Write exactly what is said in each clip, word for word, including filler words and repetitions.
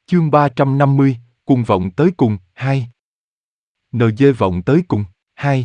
Chương ba trăm năm mươi, cùng vọng tới cùng, hai. en giê vọng tới cùng, hai.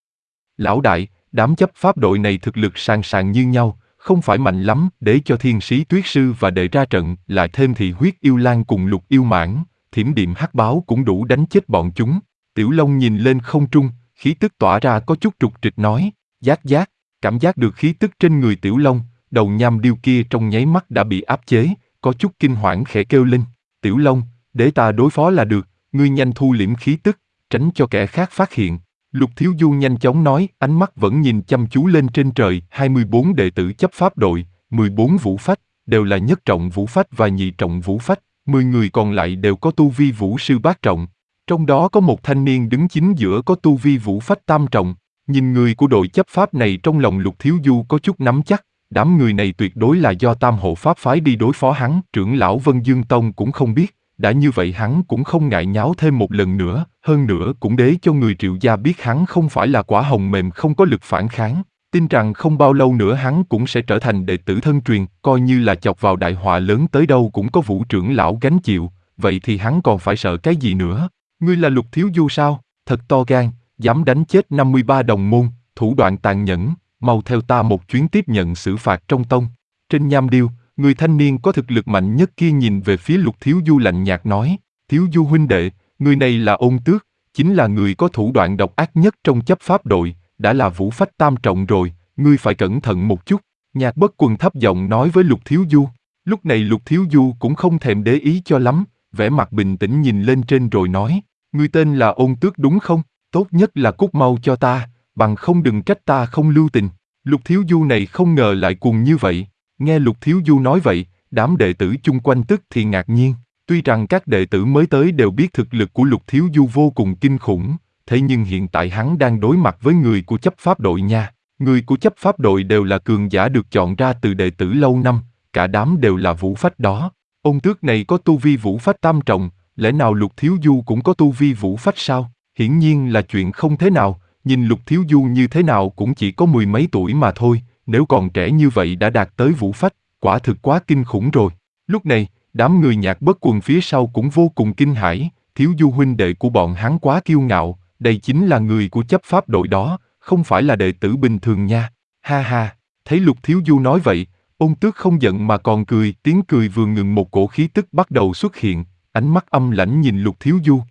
Lão đại, đám chấp pháp đội này thực lực sàn sàn như nhau, không phải mạnh lắm để cho thiên sĩ tuyết sư và đệ ra trận, lại thêm thị huyết yêu lang cùng lục yêu mãn, thiểm điện hắc báo cũng đủ đánh chết bọn chúng. Tiểu Long nhìn lên không trung, khí tức tỏa ra có chút trục trịch nói, giác giác, cảm giác được khí tức trên người Tiểu Long, đầu nham điêu kia trong nháy mắt đã bị áp chế, có chút kinh hoảng khẽ kêu lên, Tiểu Long, để ta đối phó là được, ngươi nhanh thu liễm khí tức, tránh cho kẻ khác phát hiện. Lục Thiếu Du nhanh chóng nói, ánh mắt vẫn nhìn chăm chú lên trên trời, hai mươi bốn đệ tử chấp pháp đội, mười bốn vũ phách, đều là nhất trọng vũ phách và nhị trọng vũ phách, mười người còn lại đều có tu vi vũ sư bát trọng. Trong đó có một thanh niên đứng chính giữa có tu vi vũ phách tam trọng. Nhìn người của đội chấp pháp này trong lòng Lục Thiếu Du có chút nắm chắc, đám người này tuyệt đối là do Tam Hộ Pháp phái đi đối phó hắn, trưởng lão Vân Dương Tông cũng không biết, đã như vậy hắn cũng không ngại nháo thêm một lần nữa, hơn nữa cũng để cho người Triệu gia biết hắn không phải là quả hồng mềm không có lực phản kháng, tin rằng không bao lâu nữa hắn cũng sẽ trở thành đệ tử thân truyền, coi như là chọc vào đại họa lớn tới đâu cũng có Vũ trưởng lão gánh chịu, vậy thì hắn còn phải sợ cái gì nữa? Ngươi là Lục Thiếu Du sao? Thật to gan, dám đánh chết năm mươi ba đồng môn, thủ đoạn tàn nhẫn, mau theo ta một chuyến tiếp nhận xử phạt trong tông. Trên nham điêu, người thanh niên có thực lực mạnh nhất kia nhìn về phía Lục Thiếu Du lạnh nhạt nói, Thiếu Du huynh đệ, người này là Ôn Tước, chính là người có thủ đoạn độc ác nhất trong chấp pháp đội, đã là vũ phách tam trọng rồi, ngươi phải cẩn thận một chút. Nhạc Bất Quần thấp giọng nói với Lục Thiếu Du. Lúc này Lục Thiếu Du cũng không thèm để ý cho lắm, vẻ mặt bình tĩnh nhìn lên trên rồi nói, ngươi tên là Ôn Tước đúng không? Tốt nhất là cút mau cho ta, bằng không đừng trách ta không lưu tình. Lục Thiếu Du này không ngờ lại cuồng như vậy. Nghe Lục Thiếu Du nói vậy, đám đệ tử chung quanh tức thì ngạc nhiên. Tuy rằng các đệ tử mới tới đều biết thực lực của Lục Thiếu Du vô cùng kinh khủng, thế nhưng hiện tại hắn đang đối mặt với người của chấp pháp đội nha. Người của chấp pháp đội đều là cường giả được chọn ra từ đệ tử lâu năm, cả đám đều là vũ phách đó. Ôn Tước này có tu vi vũ phách tam trọng, lẽ nào Lục Thiếu Du cũng có tu vi vũ phách sao? Hiển nhiên là chuyện không thế nào, nhìn Lục Thiếu Du như thế nào cũng chỉ có mười mấy tuổi mà thôi, nếu còn trẻ như vậy đã đạt tới vũ phách, quả thực quá kinh khủng rồi. Lúc này, đám người Nhạc Bất Quần phía sau cũng vô cùng kinh hãi, Thiếu Du huynh đệ của bọn hắn quá kiêu ngạo, đây chính là người của chấp pháp đội đó, không phải là đệ tử bình thường nha. Ha ha, thấy Lục Thiếu Du nói vậy, Ôn Tước không giận mà còn cười, tiếng cười vừa ngừng một cổ khí tức bắt đầu xuất hiện, ánh mắt âm lãnh nhìn Lục Thiếu Du.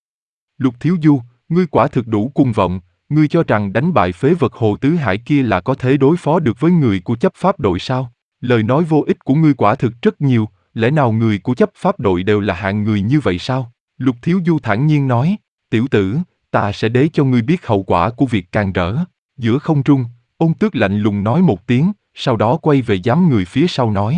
Lục Thiếu Du, ngươi quả thực đủ cuồng vọng, ngươi cho rằng đánh bại phế vật Hồ Tứ Hải kia là có thể đối phó được với người của chấp pháp đội sao? Lời nói vô ích của ngươi quả thực rất nhiều, lẽ nào người của chấp pháp đội đều là hạng người như vậy sao? Lục Thiếu Du thản nhiên nói, tiểu tử, ta sẽ để cho ngươi biết hậu quả của việc càn rỡ. Giữa không trung, Ôn Tước lạnh lùng nói một tiếng, sau đó quay về đám người phía sau nói.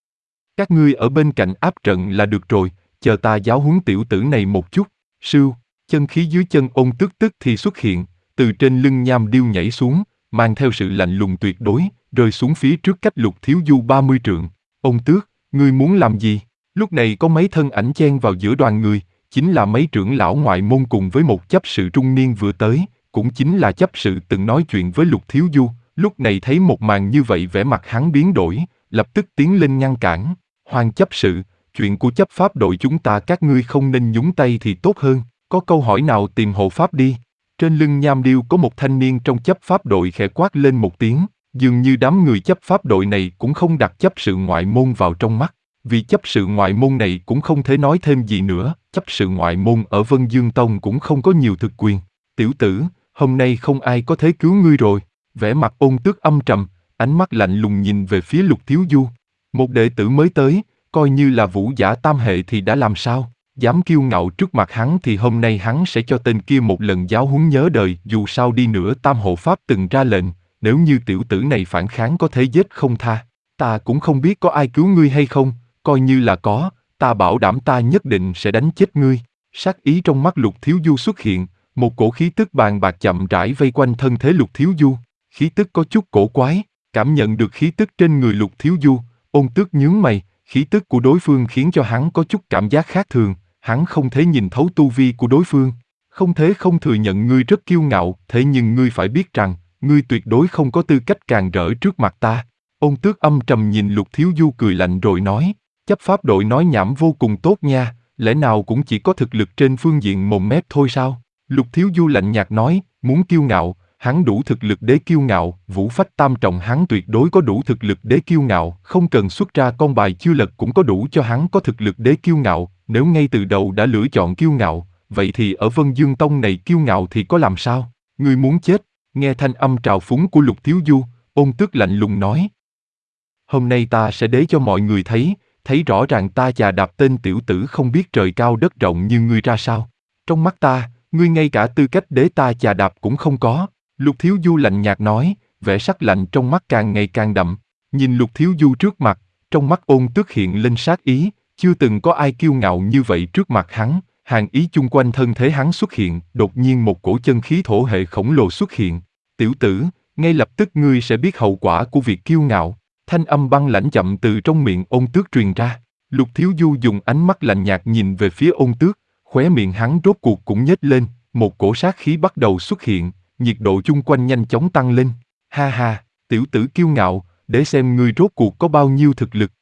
Các ngươi ở bên cạnh áp trận là được rồi, chờ ta giáo huấn tiểu tử này một chút. Sưu, chân khí dưới chân Ôn Tước tức thì xuất hiện, từ trên lưng nham điêu nhảy xuống, mang theo sự lạnh lùng tuyệt đối, rơi xuống phía trước cách Lục Thiếu Du ba mươi trượng. Ôn Tước, ngươi muốn làm gì? Lúc này có mấy thân ảnh chen vào giữa đoàn người, chính là mấy trưởng lão ngoại môn cùng với một chấp sự trung niên vừa tới, cũng chính là chấp sự từng nói chuyện với Lục Thiếu Du. Lúc này thấy một màn như vậy vẻ mặt hắn biến đổi, lập tức tiến lên ngăn cản. Hoàng chấp sự, chuyện của chấp pháp đội chúng ta các ngươi không nên nhúng tay thì tốt hơn, có câu hỏi nào tìm hộ pháp đi. Trên lưng nham điêu có một thanh niên trong chấp pháp đội khẽ quát lên một tiếng, dường như đám người chấp pháp đội này cũng không đặt chấp sự ngoại môn vào trong mắt, vì chấp sự ngoại môn này cũng không thể nói thêm gì nữa, chấp sự ngoại môn ở Vân Dương Tông cũng không có nhiều thực quyền. Tiểu tử, hôm nay không ai có thể cứu ngươi rồi. Vẻ mặt Ôn Tước âm trầm, ánh mắt lạnh lùng nhìn về phía Lục Thiếu Du. Một đệ tử mới tới, coi như là vũ giả tam hệ thì đã làm sao? Dám kiêu ngạo trước mặt hắn thì hôm nay hắn sẽ cho tên kia một lần giáo huấn nhớ đời. Dù sao đi nữa Tam Hộ Pháp từng ra lệnh, nếu như tiểu tử này phản kháng có thể giết không tha. Ta cũng không biết có ai cứu ngươi hay không, coi như là có, ta bảo đảm ta nhất định sẽ đánh chết ngươi. Sát ý trong mắt Lục Thiếu Du xuất hiện, một cổ khí tức bàn bạc chậm rãi vây quanh thân thể Lục Thiếu Du. Khí tức có chút cổ quái, cảm nhận được khí tức trên người Lục Thiếu Du, Ôn Tước nhướng mày, khí tức của đối phương khiến cho hắn có chút cảm giác khác thường, hắn không thể nhìn thấu tu vi của đối phương, không thể không thừa nhận ngươi rất kiêu ngạo, thế nhưng ngươi phải biết rằng, ngươi tuyệt đối không có tư cách càn rỡ trước mặt ta. Ôn Tước âm trầm nhìn Lục Thiếu Du cười lạnh rồi nói, chấp pháp đội nói nhảm vô cùng tốt nha, lẽ nào cũng chỉ có thực lực trên phương diện mồm mép thôi sao? Lục Thiếu Du lạnh nhạt nói, muốn kiêu ngạo, hắn đủ thực lực để kiêu ngạo, Vũ Phách Tam Trọng hắn tuyệt đối có đủ thực lực để kiêu ngạo, không cần xuất ra con bài chưa lật cũng có đủ cho hắn có thực lực để kiêu ngạo, nếu ngay từ đầu đã lựa chọn kiêu ngạo, vậy thì ở Vân Dương Tông này kiêu ngạo thì có làm sao? Ngươi muốn chết? Nghe thanh âm trào phúng của Lục Thiếu Du, Ôn Tước lạnh lùng nói. Hôm nay ta sẽ để cho mọi người thấy, thấy rõ ràng ta chà đạp tên tiểu tử không biết trời cao đất rộng như ngươi ra sao. Trong mắt ta, ngươi ngay cả tư cách để ta chà đạp cũng không có. Lục Thiếu Du lạnh nhạt nói, vẻ sắc lạnh trong mắt càng ngày càng đậm. Nhìn Lục Thiếu Du trước mặt, trong mắt Ôn Tước hiện lên sát ý, chưa từng có ai kiêu ngạo như vậy trước mặt hắn. Hàn ý chung quanh thân thể hắn xuất hiện, đột nhiên một cổ chân khí thổ hệ khổng lồ xuất hiện. Tiểu tử, ngay lập tức ngươi sẽ biết hậu quả của việc kiêu ngạo. Thanh âm băng lãnh chậm từ trong miệng Ôn Tước truyền ra. Lục Thiếu Du dùng ánh mắt lạnh nhạt nhìn về phía Ôn Tước, khóe miệng hắn rốt cuộc cũng nhếch lên, một cổ sát khí bắt đầu xuất hiện, nhiệt độ chung quanh nhanh chóng tăng lên. Ha ha, tiểu tử kiêu ngạo, để xem ngươi rốt cuộc có bao nhiêu thực lực.